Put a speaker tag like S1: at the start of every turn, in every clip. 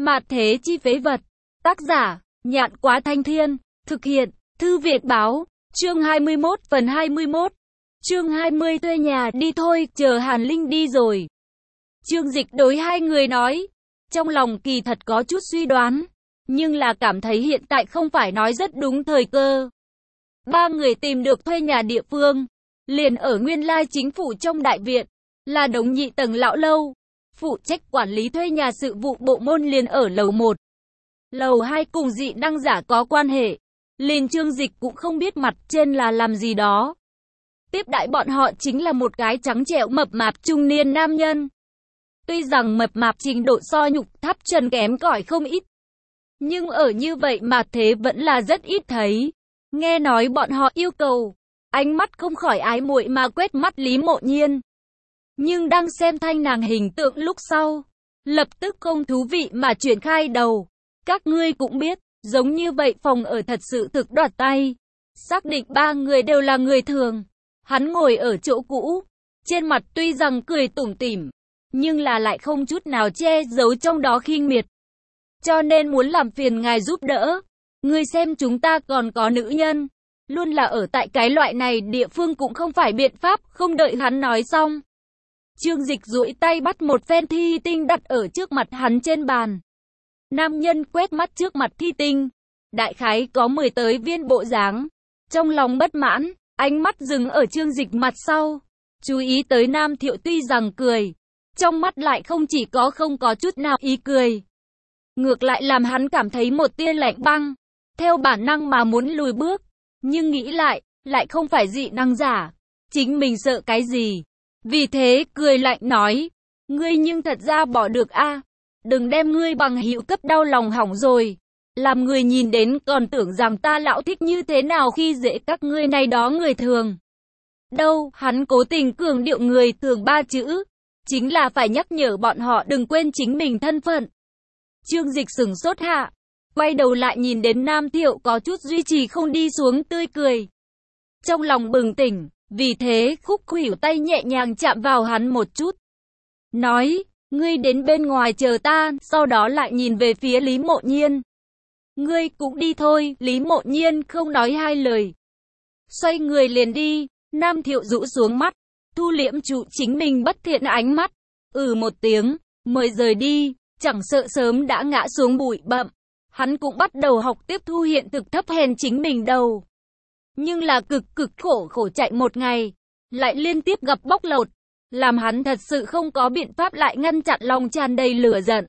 S1: Mạt thế chi phế vật. Tác giả, Nhạn Quá Thanh Thiên. Thực hiện, Thư Việt Báo. Chương 21 phần 21. Chương 20 thuê nhà đi thôi, chờ Hàn Linh đi rồi. Trương Dịch đối hai người nói. Trong lòng kỳ thật có chút suy đoán, nhưng là cảm thấy hiện tại không phải nói rất đúng thời cơ. Ba người tìm được thuê nhà địa phương, liền ở nguyên lai chính phủ trong đại viện, là đống nhị tầng lão lâu. Phụ trách quản lý thuê nhà sự vụ bộ môn liền ở lầu 1. Lầu 2 cùng dị năng giả có quan hệ, liền Trương Dịch cũng không biết mặt trên là làm gì đó. Tiếp đãi bọn họ chính là một cái trắng trẻo mập mạp trung niên nam nhân. Tuy rằng mập mạp trình độ so nhục tháp trần kém cỏi không ít, nhưng ở như vậy mà thế vẫn là rất ít thấy. Nghe nói bọn họ yêu cầu, ánh mắt không khỏi ái muội mà quét mắt Lý Mộ Nhiên. Nhưng đang xem thanh nàng hình tượng lúc sau, lập tức không thú vị mà chuyển khai đầu. Các ngươi cũng biết, giống như vậy phòng ở thật sự thực đoạt tay. Xác định ba người đều là người thường. Hắn ngồi ở chỗ cũ, trên mặt tuy rằng cười tủm tỉm, nhưng là lại không chút nào che giấu trong đó khinh miệt. Cho nên muốn làm phiền ngài giúp đỡ. Ngươi xem chúng ta còn có nữ nhân, luôn là ở tại cái loại này địa phương cũng không phải biện pháp. Không đợi hắn nói xong, Trương Dịch duỗi tay bắt một phen thi tinh đặt ở trước mặt hắn trên bàn. Nam nhân quét mắt trước mặt thi tinh, đại khái có 10 tới viên bộ dáng. Trong lòng bất mãn, ánh mắt dừng ở Trương Dịch mặt sau. Chú ý tới Nam Thiệu tuy rằng cười, trong mắt lại không có chút nào ý cười. Ngược lại làm hắn cảm thấy một tia lạnh băng, theo bản năng mà muốn lùi bước. Nhưng nghĩ lại không phải dị năng giả, chính mình sợ cái gì. Vì thế cười lạnh nói, ngươi nhưng thật ra bỏ được a, đừng đem ngươi bằng hữu cấp đau lòng hỏng rồi. Làm người nhìn đến còn tưởng rằng ta lão thích như thế nào khi dễ các ngươi này đó người thường. Đâu, hắn cố tình cường điệu người thường ba chữ, chính là phải nhắc nhở bọn họ đừng quên chính mình thân phận. Trương Dịch sửng sốt hạ, quay đầu lại nhìn đến Nam Thiệu có chút duy trì không đi xuống tươi cười. Trong lòng bừng tỉnh, vì thế khúc khuỷu tay nhẹ nhàng chạm vào hắn một chút. Nói, ngươi đến bên ngoài chờ ta, sau đó lại nhìn về phía Lý Mộ Nhiên. Ngươi cũng đi thôi. Lý Mộ Nhiên không nói hai lời, xoay người liền đi. Nam Thiệu rũ xuống mắt, thu liễm trụ chính mình bất thiện ánh mắt, một tiếng, mới rời đi, chẳng sợ sớm đã ngã xuống bụi bặm. Hắn cũng bắt đầu học tiếp thu hiện thực thấp hèn chính mình đầu. Nhưng là cực khổ chạy một ngày, lại liên tiếp gặp bóc lột, làm hắn thật sự không có biện pháp lại ngăn chặn lòng tràn đầy lửa giận.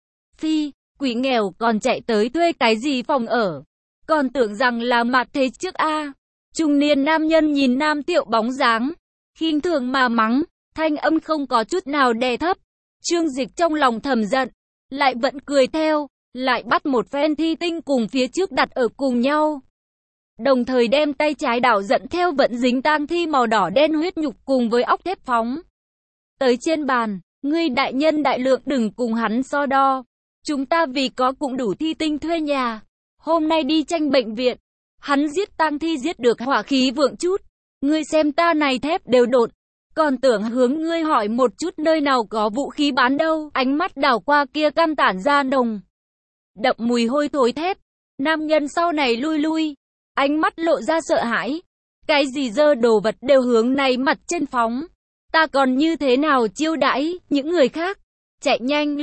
S1: Phi, quỷ nghèo còn chạy tới thuê cái gì phòng ở, còn tưởng rằng là mặt thế trước a. Trung niên nam nhân nhìn Nam Thiệu bóng dáng, khinh thường mà mắng, thanh âm không có chút nào đè thấp. Trương Dịch trong lòng thầm giận, lại vẫn cười theo, lại bắt một phen thi tinh cùng phía trước đặt ở cùng nhau. Đồng thời đem tay trái đảo giận theo vẫn dính tang thi màu đỏ đen huyết nhục cùng với óc thép phóng tới trên bàn. Ngươi đại nhân đại lượng đừng cùng hắn so đo. Chúng ta vì có cũng đủ thi tinh thuê nhà, hôm nay đi tranh bệnh viện. Hắn giết tang thi giết được hỏa khí vượng chút. Ngươi xem ta này thép đều đột, còn tưởng hướng ngươi hỏi một chút nơi nào có vũ khí bán đâu. Ánh mắt đảo qua kia căn tản ra nồng đậm mùi hôi thối thép. Nam nhân sau này lui, ánh mắt lộ ra sợ hãi. Cái gì dơ đồ vật đều hướng này mặt trên phóng, ta còn như thế nào chiêu đãi những người khác. Chạy nhanh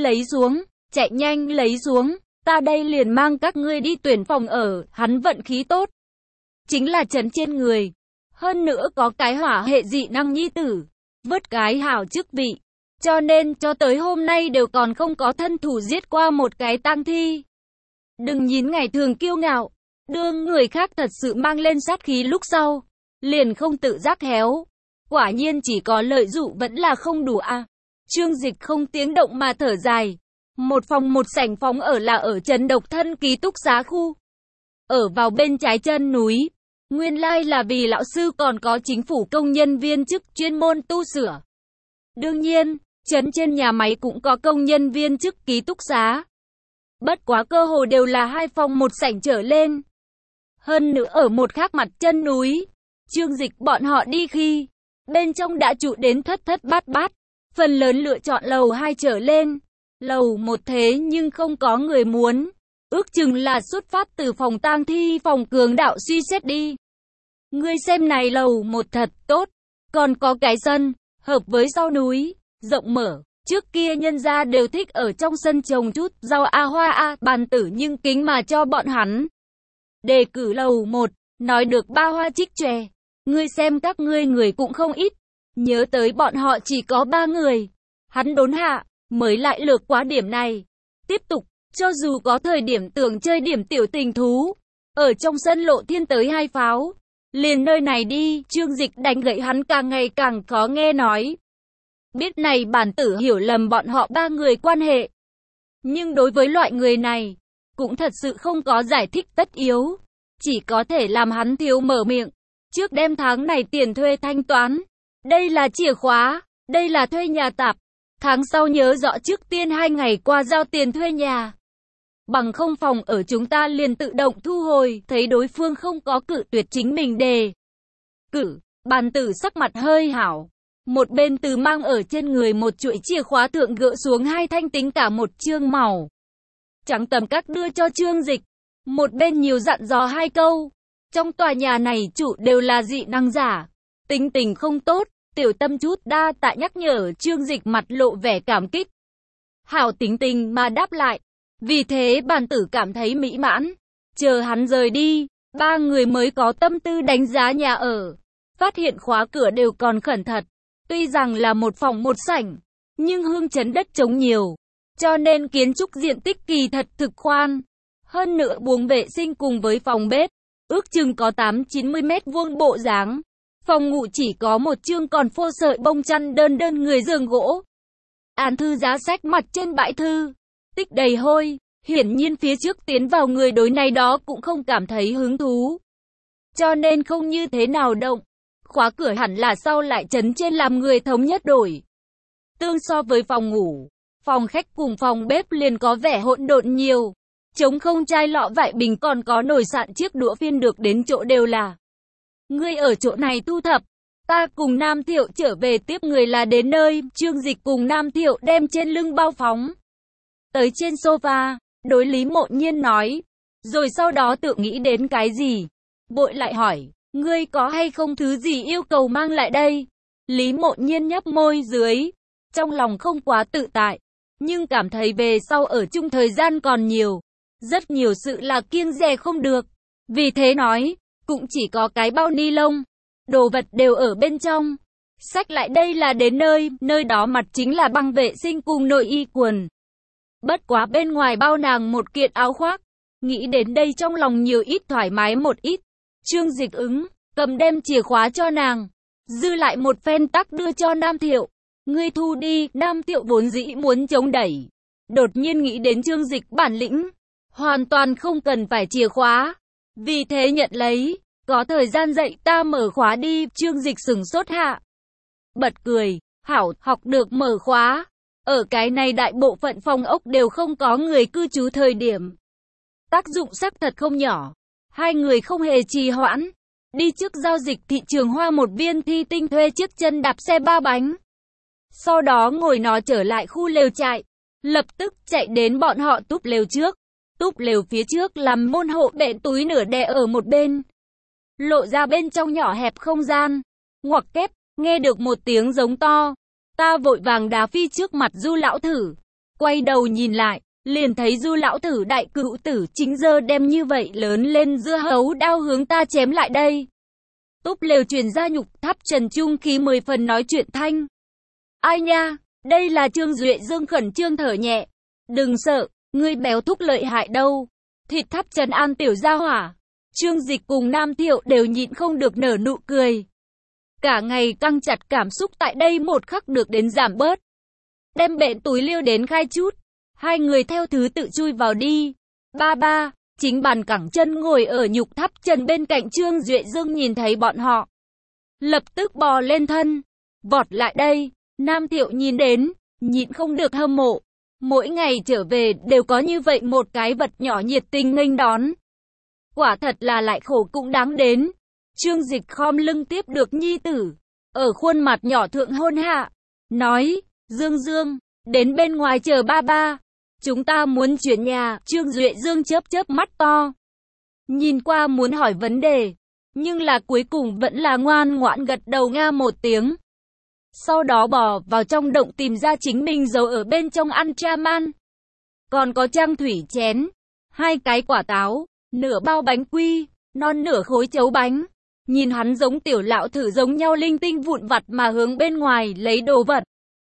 S1: lấy xuống, ta đây liền mang các ngươi đi tuyển phòng ở. Hắn vận khí tốt, chính là trấn trên người, hơn nữa có cái hỏa hệ dị năng nhi tử, vớt cái hảo chức vị, cho nên cho tới hôm nay đều còn không có thân thủ giết qua một cái tang thi. Đừng nhìn ngày thường kiêu ngạo, đương người khác thật sự mang lên sát khí lúc sau, liền không tự giác héo. Quả nhiên chỉ có lợi dụng vẫn là không đủ a. Trương Dịch không tiếng động mà thở dài. Một phòng một sảnh phòng ở là ở trấn độc thân ký túc xá khu, ở vào bên trái chân núi. Nguyên lai là vì lão sư còn có chính phủ công nhân viên chức chuyên môn tu sửa. Đương nhiên, trấn trên nhà máy cũng có công nhân viên chức ký túc xá. Bất quá cơ hồ đều là 2 phòng 1 sảnh trở lên. Hơn nữa ở một khác mặt chân núi, Trương Dịch bọn họ đi khi, bên trong đã trụ đến thất bát bát, phần lớn lựa chọn lầu 2 trở lên. Lầu một thế nhưng không có người muốn. Ước chừng là xuất phát từ phòng tang thi phòng cường đạo suy xét đi. Ngươi xem này lầu một thật tốt. Còn có cái sân, hợp với sau núi, rộng mở. Trước kia nhân gia đều thích ở trong sân trồng chút rau hoa bàn tử nhưng kính mà cho bọn hắn. Đề cử lầu một, nói được ba hoa trích chòe. Ngươi xem các ngươi người cũng không ít. Nhớ tới bọn họ chỉ có 3 người. Hắn đốn hạ, mới lại lược quá điểm này. Tiếp tục, cho dù có thời điểm tưởng chơi điểm tiểu tình thú. Ở trong sân lộ thiên tới 2 pháo. Liền nơi này đi, Trương Dịch đánh gậy hắn càng ngày càng khó nghe nói. Biết này bản tử hiểu lầm bọn họ 3 người quan hệ. Nhưng đối với loại người này, cũng thật sự không có giải thích tất yếu. Chỉ có thể làm hắn thiếu mở miệng. Trước đêm tháng này tiền thuê thanh toán. Đây là chìa khóa, đây là thuê nhà tạp. Tháng sau nhớ rõ trước tiên 2 ngày qua giao tiền thuê nhà. Bằng không phòng ở chúng ta liền tự động thu hồi, thấy đối phương không có cự tuyệt chính mình đề cử. Bàn tử sắc mặt hơi hảo. Một bên từ mang ở trên người một chuỗi chìa khóa thượng gỡ xuống 2 thanh tính cả một chương màu trắng tầm các đưa cho Trương Dịch. Một bên nhiều dặn dò 2 câu. Trong tòa nhà này chủ đều là dị năng giả. Tính tình không tốt, tiểu tâm chút đa tạ nhắc nhở. Trương Dịch mặt lộ vẻ cảm kích. Hảo tính tình mà đáp lại. Vì thế bàn tử cảm thấy mỹ mãn. Chờ hắn rời đi, 3 người mới có tâm tư đánh giá nhà ở. Phát hiện khóa cửa đều còn khẩn thật. Tuy rằng là một phòng một sảnh, nhưng hương chấn đất trống nhiều. Cho nên kiến trúc diện tích kỳ thật thực khoan. Hơn nữa buồng vệ sinh cùng với phòng bếp, ước chừng có 8-90 mét vuông bộ dáng. Phòng ngủ chỉ có một chương còn phô sợi bông chăn đơn người giường gỗ. Án thư giá sách mặt trên bãi thư, tích đầy hôi. Hiển nhiên phía trước tiến vào người đối này đó cũng không cảm thấy hứng thú. Cho nên không như thế nào động. Khóa cửa hẳn là sau lại trấn trên làm người thống nhất đổi. Tương so với phòng ngủ, phòng khách cùng phòng bếp liền có vẻ hỗn độn nhiều. Trống không chai lọ vại bình còn có nồi sạn chiếc đũa phiên được đến chỗ đều là. Ngươi ở chỗ này thu thập. Ta cùng Nam Thiệu trở về tiếp người là đến nơi. Trương Dịch cùng Nam Thiệu đem trên lưng bao phóng tới trên sofa, đối Lý Mộ Nhiên nói. Rồi sau đó tự nghĩ đến cái gì. Bội lại hỏi, ngươi có hay không thứ gì yêu cầu mang lại đây? Lý Mộ Nhiên nhấp môi dưới. Trong lòng không quá tự tại. Nhưng cảm thấy về sau ở chung thời gian còn nhiều. Rất nhiều sự là kiêng dè không được. Vì thế nói, cũng chỉ có cái bao ni lông. Đồ vật đều ở bên trong. Xách lại đây là đến nơi đó mặt chính là băng vệ sinh cùng nội y quần. Bất quá bên ngoài bao nàng một kiện áo khoác. Nghĩ đến đây trong lòng nhiều ít thoải mái một ít. Trương Dịch ứng, cầm đem chìa khóa cho nàng. Dư lại một phen tắc đưa cho Nam Thiệu. Ngươi thu đi. Nam Thiệu vốn dĩ muốn chống đẩy. Đột nhiên nghĩ đến Trương Dịch bản lĩnh. Hoàn toàn không cần phải chìa khóa. Vì thế nhận lấy. Có thời gian dạy ta mở khóa đi. Trương Dịch sừng sốt hạ. Bật cười. Hảo, học được mở khóa. Ở cái này đại bộ phận phòng ốc đều không có người cư trú thời điểm. Tác dụng sắc thật không nhỏ. 2 người không hề trì hoãn. Đi trước giao dịch thị trường hoa một viên thi tinh thuê chiếc chân đạp xe 3 bánh. Sau đó ngồi nó trở lại khu lều trại. Lập tức chạy đến bọn họ túp lều trước. Túp lều phía trước làm môn hộ bện túi nửa đè ở một bên. Lộ ra bên trong nhỏ hẹp không gian. Ngoặc kép, nghe được một tiếng giống to. Ta vội vàng đá phi trước mặt Du lão thử. Quay đầu nhìn lại, liền thấy Du lão thử đại cữu tử chính giơ đem như vậy lớn lên dưa hấu đao hướng ta chém lại đây. Túp lều truyền ra nhục thắp trần trung khí 10 phần nói chuyện thanh. Ai nha, đây là Trương Duệ Dương khẩn trương thở nhẹ. Đừng sợ, ngươi béo thúc lợi hại đâu. Thịt thắp trần an tiểu gia hỏa. Trương Dịch cùng Nam Thiệu đều nhịn không được nở nụ cười. Cả ngày căng chặt cảm xúc tại đây một khắc được đến giảm bớt. Đem bện túi liêu đến khai chút. 2 người theo thứ tự chui vào đi. Ba, chính bàn cẳng chân ngồi ở nhục thắp trần bên cạnh Trương Duệ Dương nhìn thấy bọn họ. Lập tức bò lên thân. Vọt lại đây. Nam Thiệu nhìn đến, nhịn không được hâm mộ. Mỗi ngày trở về đều có như vậy một cái vật nhỏ nhiệt tình nghênh đón. Quả thật là lại khổ cũng đáng đến. Trương Dịch khom lưng tiếp được nhi tử. Ở khuôn mặt nhỏ thượng hôn hạ. Nói, Dương Dương, đến bên ngoài chờ ba ba. Chúng ta muốn chuyển nhà. Trương Duệ Dương chớp chớp mắt to, nhìn qua muốn hỏi vấn đề, nhưng là cuối cùng vẫn là ngoan ngoãn gật đầu nga một tiếng. Sau đó bò vào trong động tìm ra chính mình giấu ở bên trong ăn traman. Còn có trang thủy chén, 2 cái quả táo, nửa bao bánh quy, non nửa khối chấu bánh. Nhìn hắn giống tiểu lão thử giống nhau linh tinh vụn vặt mà hướng bên ngoài lấy đồ vật.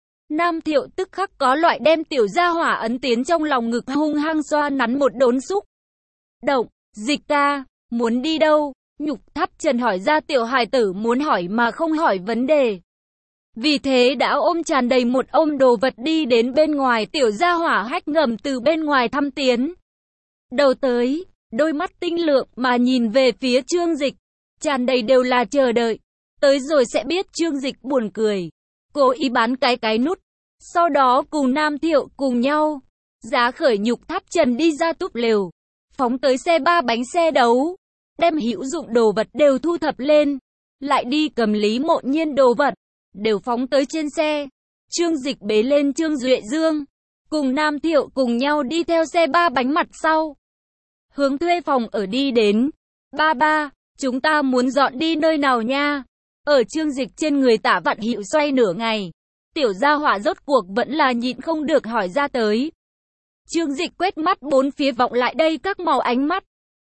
S1: Nam Thiệu tức khắc có loại đem tiểu gia hỏa ấn tiến trong lòng ngực hung hăng xoa nắn một đốn xúc động. Dịch ca, muốn đi đâu? Nhục Tháp Trần hỏi ra tiểu hài tử muốn hỏi mà không hỏi vấn đề. Vì thế đã ôm tràn đầy một ôm đồ vật đi đến bên ngoài. Tiểu gia hỏa hách ngầm từ bên ngoài thăm tiến đầu tới, đôi mắt tinh lượng mà nhìn về phía Trương Dịch, tràn đầy đều là chờ đợi. Tới rồi sẽ biết. Trương Dịch buồn cười, cố ý bán cái nút, sau đó cùng Nam Thiệu cùng nhau giá khởi Nhục Tháp Trần đi ra túp lều, phóng tới xe ba bánh xe đấu, đem hữu dụng đồ vật đều thu thập lên, lại đi cầm Lý Mộ Nhiên đồ vật đều phóng tới trên xe. Trương Dịch bế lên Trương Duệ Dương, cùng Nam Thiệu cùng nhau đi theo xe ba bánh mặt sau, hướng thuê phòng ở đi đến. Ba ba, chúng ta muốn dọn đi nơi nào nha? Ở Trương Dịch trên người Tả Vạn Hữu xoay nửa ngày, tiểu gia hỏa rốt cuộc vẫn là nhịn không được hỏi ra tới. Trương Dịch quét mắt bốn phía vọng lại đây các màu ánh mắt,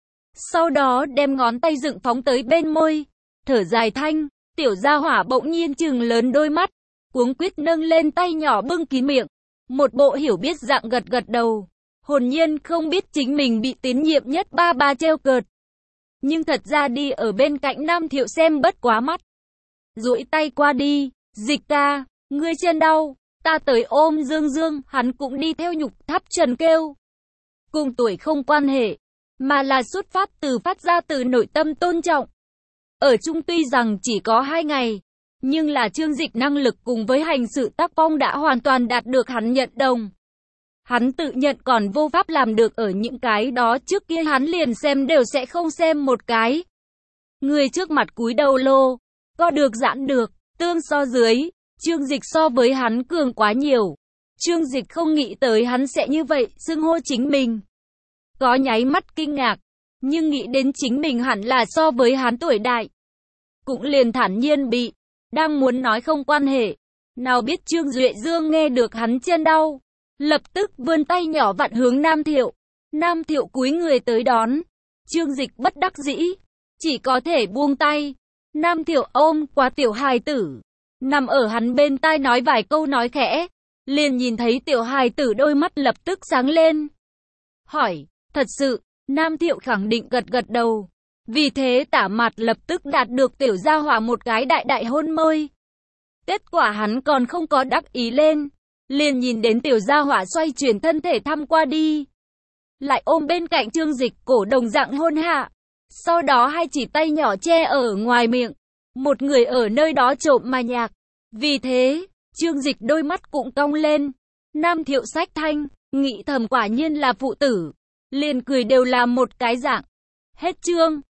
S1: sau đó đem ngón tay dựng phóng tới bên môi, thở dài thanh. Tiểu gia hỏa bỗng nhiên trừng lớn đôi mắt, cuống quýt nâng lên tay nhỏ bưng kín miệng, một bộ hiểu biết dạng gật gật đầu, hồn nhiên không biết chính mình bị tín nhiệm nhất ba ba trêu cợt. Nhưng thật ra đi ở bên cạnh Nam Thiệu xem bất quá mắt, duỗi tay qua đi. Dịch ca, ngươi chân đau, ta tới ôm Dương Dương. Hắn cũng đi theo Nhục Tháp Trần kêu. Cùng tuổi không quan hệ, mà là xuất phát từ nội tâm tôn trọng. Ở chung tuy rằng chỉ có 2 ngày, nhưng là Trương Dịch năng lực cùng với hành sự tác phong đã hoàn toàn đạt được hắn nhận đồng. Hắn tự nhận còn vô pháp làm được ở những cái đó trước kia hắn liền xem đều sẽ không xem một cái. Người trước mặt cúi đầu lô, co được giãn được, tương so dưới, Trương Dịch so với hắn cường quá nhiều. Trương Dịch không nghĩ tới hắn sẽ như vậy xưng hô chính mình. Có nháy mắt kinh ngạc, nhưng nghĩ đến chính mình hẳn là so với hắn tuổi đại, cũng liền thản nhiên bị. Đang muốn nói không quan hệ, nào biết Trương Duệ Dương nghe được hắn chân đau, lập tức vươn tay nhỏ vặn hướng Nam Thiệu. Nam Thiệu cúi người tới đón, Trương Dịch bất đắc dĩ, chỉ có thể buông tay. Nam Thiệu ôm qua tiểu hài tử, nằm ở hắn bên tai nói vài câu nói khẽ, liền nhìn thấy tiểu hài tử đôi mắt lập tức sáng lên. Hỏi, thật sự? Nam Thiệu khẳng định gật gật đầu. Vì thế Tả Mạt lập tức đạt được tiểu gia hỏa một cái đại đại hôn môi. Kết quả hắn còn không có đắc ý lên, liền nhìn đến tiểu gia hỏa xoay chuyển thân thể thăm qua đi, lại ôm bên cạnh Trương Dịch cổ đồng dạng hôn hạ. Sau đó hai chỉ tay nhỏ che ở ngoài miệng, một người ở nơi đó trộm mà nhạc. Vì thế, Trương Dịch đôi mắt cũng cong lên. Nam Thiệu sách thanh, nghĩ thầm quả nhiên là phụ tử, liền cười đều là một cái dạng. Hết chương.